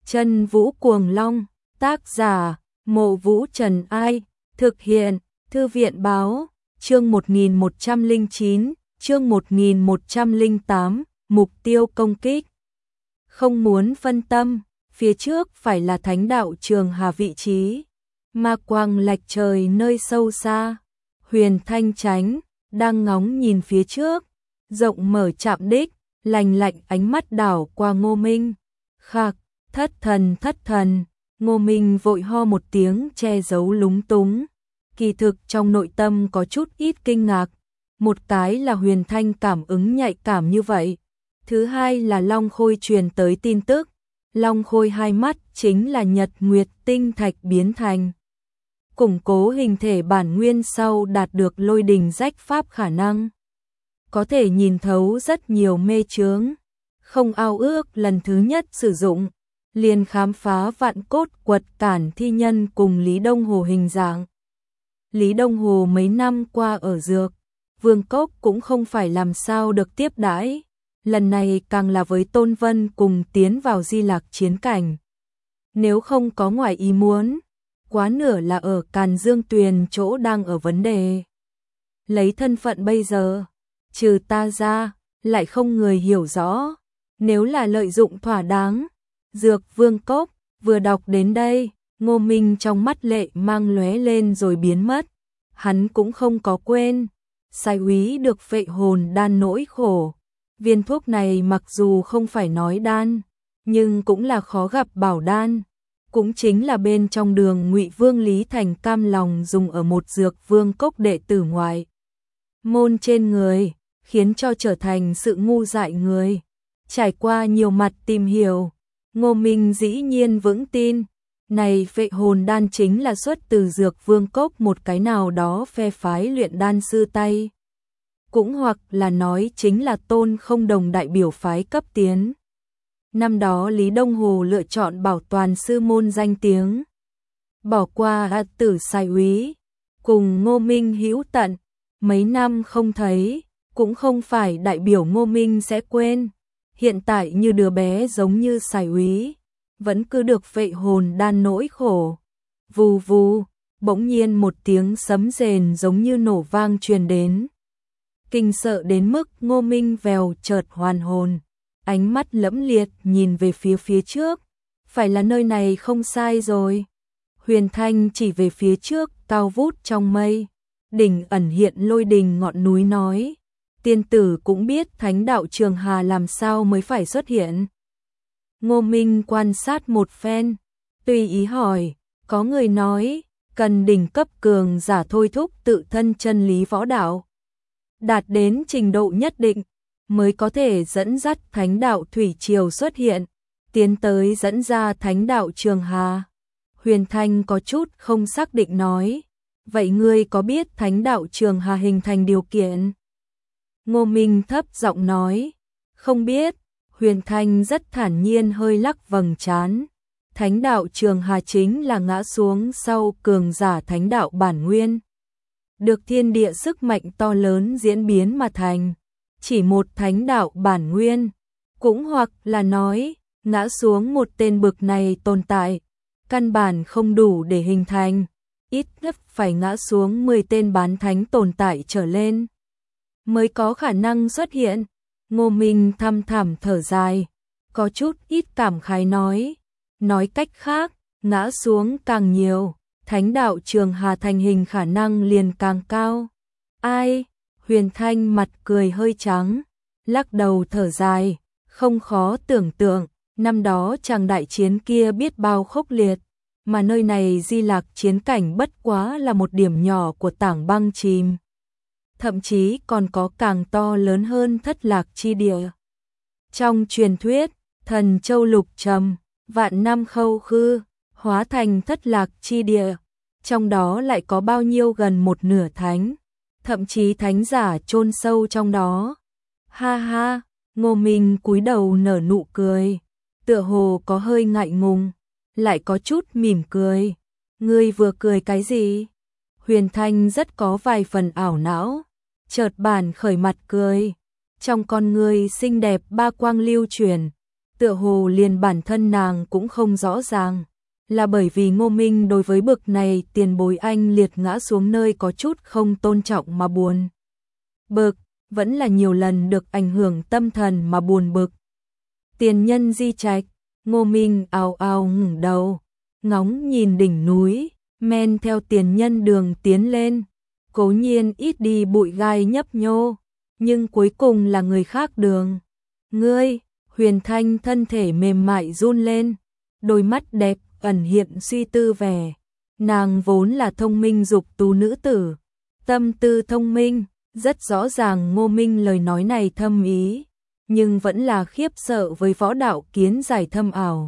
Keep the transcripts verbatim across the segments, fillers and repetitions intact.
Chân Vũ Cuồng Long, tác giả, Mộ Vũ Trần Ai, thực hiện, Thư viện Báo, chương một nghìn một trăm lẻ chín, chương một nghìn một trăm lẻ tám, mục tiêu công kích. Không muốn phân tâm, phía trước phải là Thánh Đạo Trường Hà vị trí. Ma quang lạch trời nơi sâu xa, Huyền Thanh Chánh đang ngóng nhìn phía trước, rộng mở chạm đích, lành lạnh ánh mắt đảo qua Ngô Minh. Khạc, thất thần thất thần, Ngô Minh vội ho một tiếng che giấu lúng túng. Kỳ thực trong nội tâm có chút ít kinh ngạc, một cái là Huyền Thanh cảm ứng nhạy cảm như vậy, thứ hai là Long Khôi truyền tới tin tức, Long Khôi hai mắt chính là nhật nguyệt tinh thạch biến thành. Củng cố hình thể bản nguyên sau đạt được lôi đình rách pháp khả năng. Có thể nhìn thấu rất nhiều mê chướng, không ao ước lần thứ nhất sử dụng, liền khám phá vạn cốt quật cản thi nhân cùng Lý Đông Hồ hình dạng. Lý Đông Hồ mấy năm qua ở Dược Vương Cốc cũng không phải làm sao được tiếp đãi, lần này càng là với Tôn Vân cùng tiến vào Di Lạc chiến cảnh. Nếu không có ngoài ý muốn, quá nửa là ở Càn Dương Tuyền chỗ đang ở vấn đề. Lấy thân phận bây giờ, trừ ta ra, lại không người hiểu rõ, nếu là lợi dụng thỏa đáng. Dược Vương Cốc, vừa đọc đến đây, Ngô Minh trong mắt lệ mang lóe lên rồi biến mất. Hắn cũng không có quên, sai úy được phệ hồn đan nỗi khổ. Viên thuốc này mặc dù không phải nói đan, nhưng cũng là khó gặp bảo đan. Cũng chính là bên trong đường Ngụy Vương Lý Thành cam lòng dùng ở một Dược Vương Cốc đệ tử ngoại môn trên người, khiến cho trở thành sự ngu dại người. Trải qua nhiều mặt tìm hiểu, Ngô Minh dĩ nhiên vững tin, này phệ hồn đan chính là xuất từ Dược Vương Cốc một cái nào đó phe phái luyện đan sư tay. Cũng hoặc là nói chính là Tôn Không Đồng đại biểu phái cấp tiến. Năm đó Lý Đông Hồ lựa chọn bảo toàn sư môn danh tiếng, bỏ qua A Tử sai úy, cùng Ngô Minh hữu tận, mấy năm không thấy, cũng không phải đại biểu Ngô Minh sẽ quên. Hiện tại như đứa bé giống như sai úy, vẫn cứ được phệ hồn đan nỗi khổ. Vù vù, bỗng nhiên một tiếng sấm rền giống như nổ vang truyền đến. Kinh sợ đến mức Ngô Minh vèo chợt hoàn hồn, ánh mắt lẫm liệt nhìn về phía phía trước, phải là nơi này không sai rồi. Huyền Thanh chỉ về phía trước cao vút trong mây, đỉnh ẩn hiện lôi đình ngọn núi nói. Tiên tử cũng biết Thánh Đạo Trường Hà làm sao mới phải xuất hiện. Ngô Minh quan sát một phen, tùy ý hỏi, có người nói, cần đỉnh cấp cường giả thôi thúc tự thân chân lý võ đạo, đạt đến trình độ nhất định, mới có thể dẫn dắt Thánh Đạo Thủy Triều xuất hiện, tiến tới dẫn ra Thánh Đạo Trường Hà. Huyền Thanh có chút không xác định nói, vậy ngươi có biết Thánh Đạo Trường Hà hình thành điều kiện? Ngô Minh thấp giọng nói, không biết. Huyền Thanh rất thản nhiên hơi lắc vầng trán. Thánh Đạo Trường Hà chính là ngã xuống sau cường giả Thánh Đạo bản nguyên, được thiên địa sức mạnh to lớn diễn biến mà thành. Chỉ một Thánh Đạo bản nguyên, cũng hoặc là nói, ngã xuống một tên bực này tồn tại, căn bản không đủ để hình thành, ít nhất phải ngã xuống mười tên bán thánh tồn tại trở lên, mới có khả năng xuất hiện. Ngô Minh thăm thẳm thở dài, có chút ít cảm khái nói, nói cách khác, ngã xuống càng nhiều, Thánh Đạo Trường Hà thành hình khả năng liền càng cao. Ai? Huyền Thanh mặt cười hơi trắng, lắc đầu thở dài, không khó tưởng tượng, năm đó chàng đại chiến kia biết bao khốc liệt, mà nơi này Di Lạc chiến cảnh bất quá là một điểm nhỏ của tảng băng chìm. Thậm chí còn có càng to lớn hơn Thất Lạc chi địa. Trong truyền thuyết, Thần Châu Lục Trầm, vạn năm khâu khư, hóa thành Thất Lạc chi địa, trong đó lại có bao nhiêu gần một nửa thánh, thậm chí thánh giả chôn sâu trong đó. Ha ha, Ngô Minh cúi đầu nở nụ cười, tựa hồ có hơi ngại ngùng, lại có chút mỉm cười. Ngươi vừa cười cái gì? Huyền Thanh rất có vài phần ảo não, chợt bản khởi mặt cười, trong con ngươi xinh đẹp ba quang lưu truyền, tựa hồ liền bản thân nàng cũng không rõ ràng, là bởi vì Ngô Minh đối với bực này tiền bối anh liệt ngã xuống nơi có chút không tôn trọng mà buồn bực, vẫn là nhiều lần được ảnh hưởng tâm thần mà buồn bực. Tiền nhân di trạch, Ngô Minh ào ào ngẩng đầu, ngóng nhìn đỉnh núi, men theo tiền nhân đường tiến lên, cố nhiên ít đi bụi gai nhấp nhô, nhưng cuối cùng là người khác đường. Ngươi, Huyền Thanh thân thể mềm mại run lên, đôi mắt đẹp ẩn hiện suy tư vẻ. Nàng vốn là thông minh dục tú nữ tử, tâm tư thông minh, rất rõ ràng Ngô Minh lời nói này thâm ý, nhưng vẫn là khiếp sợ với võ đạo kiến giải thâm ảo.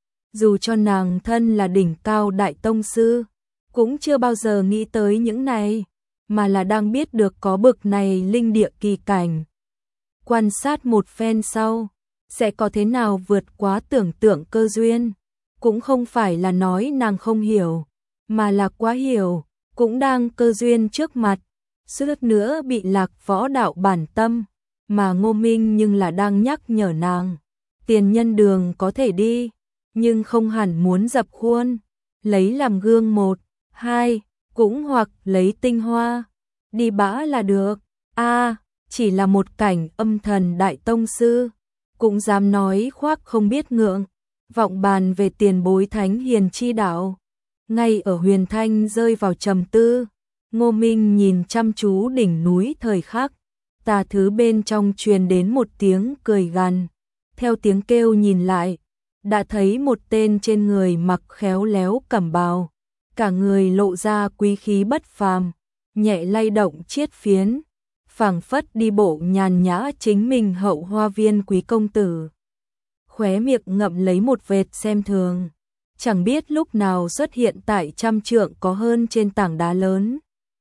Dù cho nàng thân là đỉnh cao đại tông sư, cũng chưa bao giờ nghĩ tới những này, mà là đang biết được có bực này linh địa kỳ cảnh. Quan sát một phen sau, sẽ có thế nào vượt quá tưởng tượng cơ duyên, cũng không phải là nói nàng không hiểu, mà là quá hiểu, cũng đang cơ duyên trước mặt, suýt nữa bị lạc võ đạo bản tâm, mà Ngô Minh nhưng là đang nhắc nhở nàng, tiền nhân đường có thể đi, nhưng không hẳn muốn dập khuôn, lấy làm gương một, hai, cũng hoặc lấy tinh hoa, đi bã là được. A, chỉ là một cảnh âm thần đại tông sư, cũng dám nói khoác không biết ngượng, vọng bàn về tiền bối thánh hiền chi đạo. Ngay ở Huyền Thanh rơi vào trầm tư, Ngô Minh nhìn chăm chú đỉnh núi thời khắc, tà thứ bên trong truyền đến một tiếng cười gằn, theo tiếng kêu nhìn lại, đã thấy một tên trên người mặc khéo léo cẩm bào, cả người lộ ra quý khí bất phàm, nhẹ lay động chiết phiến, phảng phất đi bộ nhàn nhã chính mình hậu hoa viên quý công tử. Khóe miệng ngậm lấy một vệt xem thường, chẳng biết lúc nào xuất hiện tại trăm trượng có hơn trên tảng đá lớn.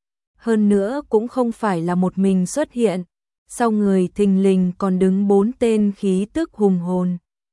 Hơn nữa cũng không phải là một mình xuất hiện, sau người thình lình còn đứng bốn tên khí tức hùng hồn.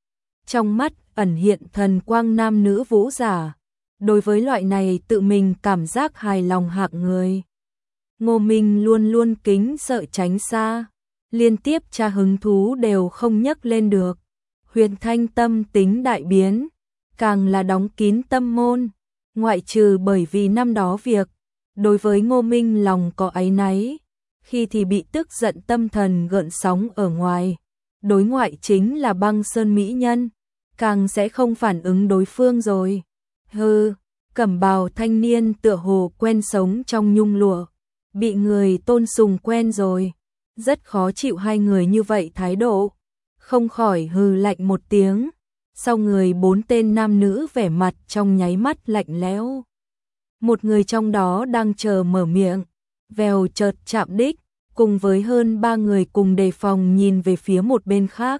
Trong mắt ẩn hiện thần quang nam nữ vũ giả, đối với loại này tự mình cảm giác hài lòng hạng người. Ngô Minh luôn luôn kính sợ tránh xa, liên tiếp tra hứng thú đều không nhấc lên được. Huyền Thanh tâm tính đại biến, càng là đóng kín tâm môn, ngoại trừ bởi vì năm đó việc, đối với Ngô Minh lòng có áy náy, khi thì bị tức giận tâm thần gợn sóng ở ngoài, đối ngoại chính là băng sơn mỹ nhân, càng sẽ không phản ứng đối phương rồi. Hừ, cẩm bào thanh niên tựa hồ quen sống trong nhung lụa, bị người tôn sùng quen rồi, rất khó chịu hai người như vậy thái độ, không khỏi hừ lạnh một tiếng, sau người bốn tên nam nữ vẻ mặt trong nháy mắt lạnh lẽo. Một người trong đó đang chờ mở miệng, vèo chợt chạm đích, cùng với hơn ba người cùng đề phòng nhìn về phía một bên khác.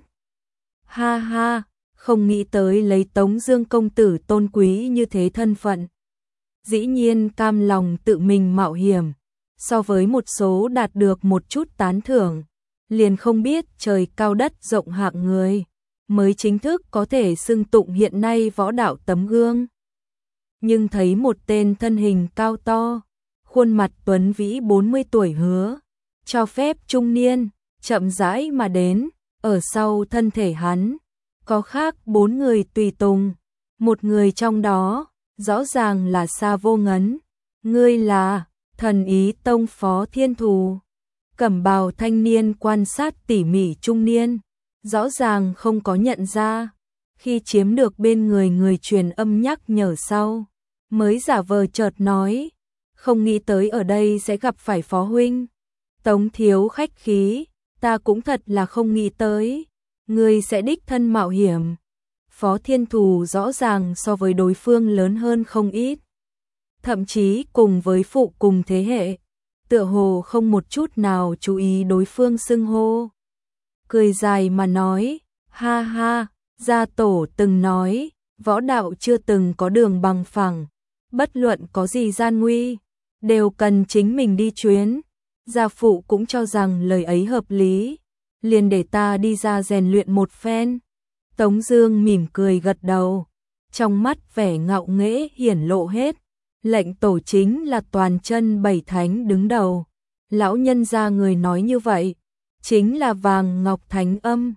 Ha ha, không nghĩ tới lấy Tống Dương công tử tôn quý như thế thân phận, dĩ nhiên cam lòng tự mình mạo hiểm, so với một số đạt được một chút tán thưởng, liền không biết trời cao đất rộng hạng người, mới chính thức có thể xưng tụng hiện nay võ đạo tấm gương. Nhưng thấy một tên thân hình cao to, khuôn mặt tuấn vĩ bốn mươi tuổi hứa, cho phép trung niên, chậm rãi mà đến, ở sau thân thể hắn, có khác bốn người tùy tùng, một người trong đó, rõ ràng là Sa Vô Ngấn, ngươi là Thần Ý Tông Phó Thiên Thù. Cẩm bào thanh niên quan sát tỉ mỉ trung niên, rõ ràng không có nhận ra, khi chiếm được bên người người truyền âm nhắc nhở sau, mới giả vờ chợt nói, không nghĩ tới ở đây sẽ gặp phải Phó huynh. Tống thiếu khách khí, ta cũng thật là không nghĩ tới, người sẽ đích thân mạo hiểm. Phó Thiên Thù rõ ràng so với đối phương lớn hơn không ít, thậm chí cùng với phụ cùng thế hệ, tựa hồ không một chút nào chú ý đối phương xưng hô. Cười dài mà nói, ha ha, gia tổ từng nói, võ đạo chưa từng có đường bằng phẳng, bất luận có gì gian nguy, đều cần chính mình đi chuyến. Gia phụ cũng cho rằng lời ấy hợp lý, liền để ta đi ra rèn luyện một phen. Tống Dương mỉm cười gật đầu, trong mắt vẻ ngạo nghễ hiển lộ hết. Lệnh tổ chính là toàn chân bảy thánh đứng đầu, lão nhân gia người nói như vậy, chính là Vàng Ngọc Thánh Âm.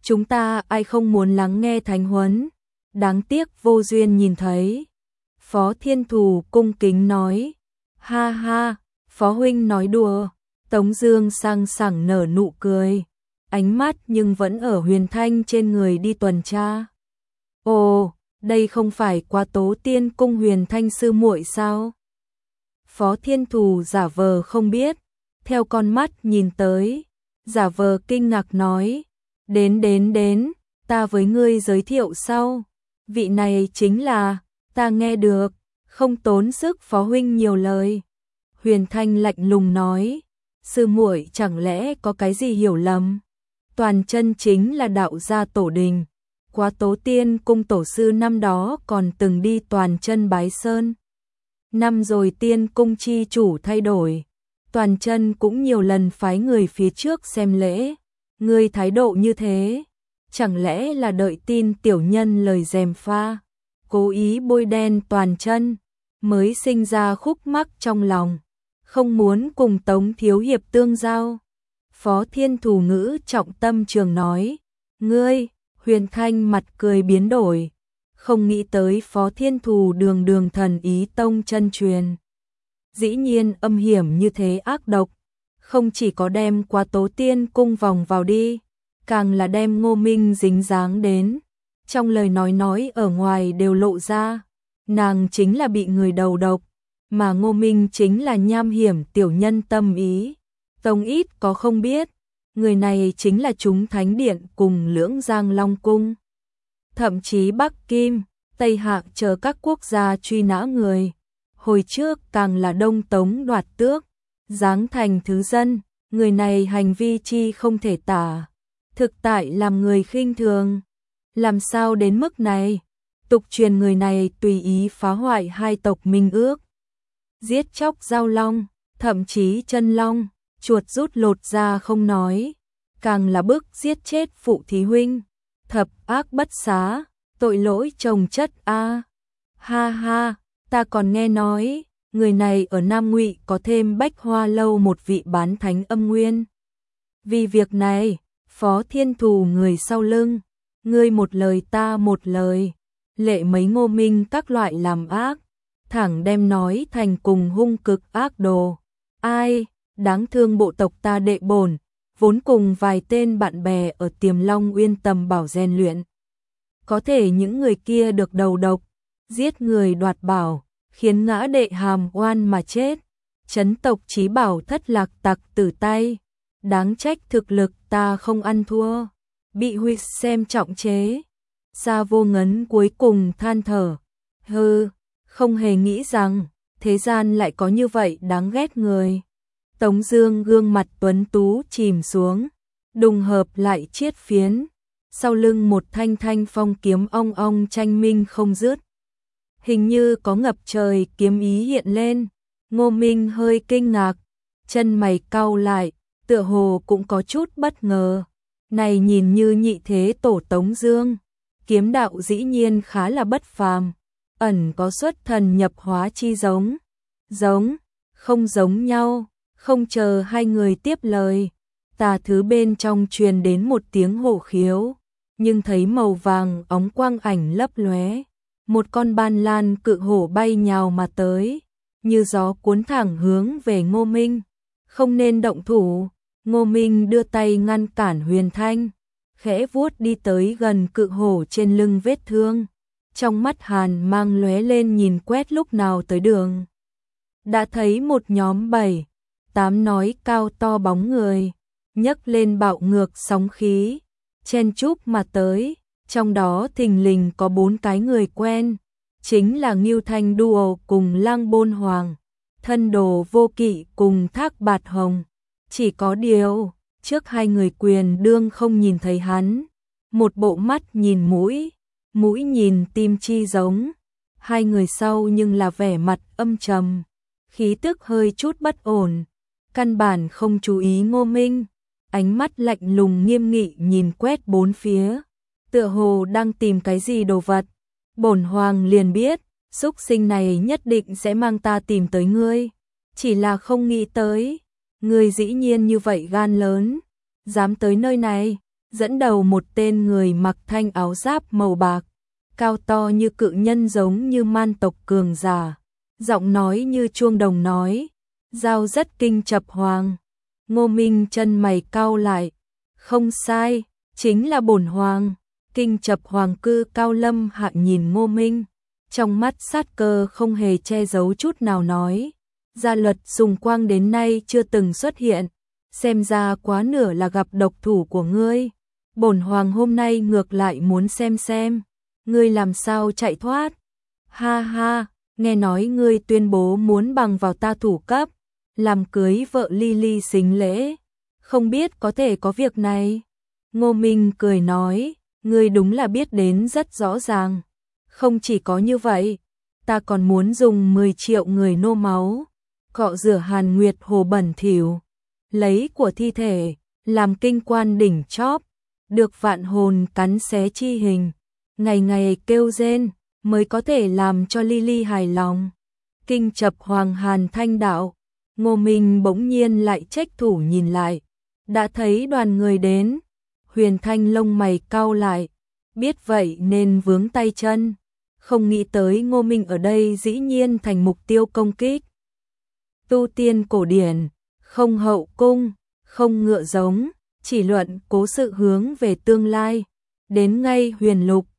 chúng ta ai không muốn lắng nghe thánh huấn, đáng tiếc vô duyên nhìn thấy. Phó Thiên Thù cung kính nói, ha ha, Phó huynh nói đùa. Tống Dương sang sảng nở nụ cười, ánh mắt nhưng vẫn ở Huyền Thanh trên người đi tuần tra. Ồ, đây không phải Quá Tố Tiên cung Huyền Thanh sư muội sao? Phó Thiên Thù giả vờ không biết, theo con mắt nhìn tới, giả vờ kinh ngạc nói, đến đến đến, ta với ngươi giới thiệu sau, vị này chính là, ta nghe được, không tốn sức Phó huynh nhiều lời. Huyền Thanh lạnh lùng nói, sư muội chẳng lẽ có cái gì hiểu lầm? Toàn chân chính là đạo gia tổ đình, Quá Tố Tiên cung tổ sư năm đó còn từng đi Toàn chân bái sơn. Năm rồi tiên cung chi chủ thay đổi, Toàn chân cũng nhiều lần phái người phía trước xem lễ. Ngươi thái độ như thế, chẳng lẽ là đợi tin tiểu nhân lời gièm pha, cố ý bôi đen Toàn chân, mới sinh ra khúc mắc trong lòng, không muốn cùng Tống thiếu hiệp tương giao. Phó Thiên Thù ngữ trọng tâm trường nói, ngươi, Huyền Thanh mặt cười biến đổi, không nghĩ tới Phó Thiên Thù đường đường thần ý tông chân truyền. Dĩ nhiên âm hiểm như thế ác độc, không chỉ có đem Quá Tố Tiên cung vòng vào đi, càng là đem Ngô Minh dính dáng đến. Trong lời nói nói ở ngoài đều lộ ra, nàng chính là bị người đầu độc, mà Ngô Minh chính là nham hiểm tiểu nhân tâm ý. Tông ít có không biết, người này chính là chúng Thánh Điện cùng Lưỡng Giang Long Cung. Thậm chí Bắc Kim, Tây Hạc chờ các quốc gia truy nã người. Hồi trước càng là Đông Tống đoạt tước, giáng thành thứ dân, người này hành vi chi không thể tả. Thực tại làm người khinh thường. Làm sao đến mức này? Tục truyền người này tùy ý phá hoại hai tộc minh ước, giết chóc giao long, thậm chí chân long, chuột rút lột ra không nói, càng là bức giết chết phụ thí huynh, thập ác bất xá, tội lỗi chồng chất a. À. Ha ha, ta còn nghe nói, người này ở Nam Ngụy có thêm Bách Hoa lâu một vị bán thánh âm nguyên. Vì việc này, Phó Thiên Thù người sau lưng, ngươi một lời ta một lời, lệ mấy Ngô Minh các loại làm ác, thẳng đem nói thành cùng hung cực ác đồ. Ai, đáng thương bộ tộc ta đệ bổn, vốn cùng vài tên bạn bè ở Tiềm Long Uyên tầm bảo rèn luyện. Có thể những người kia được đầu độc, giết người đoạt bảo, khiến ngã đệ hàm oan mà chết, chấn tộc chí bảo thất lạc tặc tử tay, đáng trách thực lực ta không ăn thua, bị huyết xem trọng chế. Sa Vô Ngấn cuối cùng than thở, hừ, không hề nghĩ rằng thế gian lại có như vậy đáng ghét người. Tống Dương gương mặt tuấn tú chìm xuống, đùng hợp lại chiết phiến, sau lưng một thanh thanh phong kiếm ong ong tranh minh không dứt, hình như có ngập trời kiếm ý hiện lên. Ngô Minh hơi kinh ngạc, chân mày cau lại, tựa hồ cũng có chút bất ngờ. Này nhìn như nhị thế tổ Tống Dương, kiếm đạo dĩ nhiên khá là bất phàm, ẩn có xuất thần nhập hóa chi giống, giống, không giống nhau. Không chờ hai người tiếp lời, tà thứ bên trong truyền đến một tiếng hổ khiếu, nhưng thấy màu vàng óng quang ảnh lấp lóe, một con ban lan cự hổ bay nhào mà tới, như gió cuốn thẳng hướng về Ngô Minh. Không nên động thủ. Ngô Minh đưa tay ngăn cản Huyền Thanh, khẽ vuốt đi tới gần cự hổ trên lưng vết thương, trong mắt hàn mang lóe lên nhìn quét lúc nào tới đường. Đã thấy một nhóm bảy tám nói cao to bóng người, nhấc lên bạo ngược sóng khí, chen chúc mà tới, trong đó thình lình có bốn cái người quen, chính là Ngưu Thanh Duo cùng Lang Bôn Hoàng, Thân Đồ Vô Kỵ cùng Thác Bạt Hồng. Chỉ có điều, trước hai người quyền đương không nhìn thấy hắn, một bộ mắt nhìn mũi, mũi nhìn tim chi giống, hai người sau nhưng là vẻ mặt âm trầm, khí tức hơi chút bất ổn. Căn bản không chú ý Ngô Minh, ánh mắt lạnh lùng nghiêm nghị nhìn quét bốn phía, tựa hồ đang tìm cái gì đồ vật. Bổn hoàng liền biết, xúc sinh này nhất định sẽ mang ta tìm tới ngươi, chỉ là không nghĩ tới, ngươi dĩ nhiên như vậy gan lớn, dám tới nơi này. dẫn đầu một tên người mặc thanh áo giáp màu bạc, cao to như cự nhân giống như man tộc cường giả, giọng nói như chuông đồng nói, giao rất kinh chập hoàng. Ngô Minh chân mày cau lại, không sai, chính là bổn hoàng. Kinh chập hoàng cư cao lâm hạ nhìn Ngô Minh, trong mắt sát cơ không hề che giấu chút nào nói, gia luật dùng quang đến nay chưa từng xuất hiện, xem ra quá nửa là gặp độc thủ của ngươi. Bổn hoàng hôm nay ngược lại muốn xem xem, ngươi làm sao chạy thoát. Ha ha, nghe nói ngươi tuyên bố muốn bằng vào ta thủ cấp, làm cưới vợ Lily xính lễ, không biết có thể có việc này. Ngô Minh cười nói, ngươi đúng là biết đến rất rõ ràng. Không chỉ có như vậy, ta còn muốn dùng mười triệu người nô máu, cọ rửa Hàn Nguyệt hồ bẩn thỉu, lấy của thi thể, làm kinh quan đỉnh chóp, được vạn hồn cắn xé chi hình, ngày ngày kêu rên, mới có thể làm cho Lily hài lòng. Kinh chập hoàng Hàn thanh đạo, Ngô Minh bỗng nhiên lại trách thủ nhìn lại, đã thấy đoàn người đến, Huyền Thanh lông mày cau lại, biết vậy nên vướng tay chân, không nghĩ tới Ngô Minh ở đây dĩ nhiên thành mục tiêu công kích. Tu tiên cổ điển, không hậu cung, không ngựa giống, chỉ luận cố sự hướng về tương lai, đến ngay huyền lục,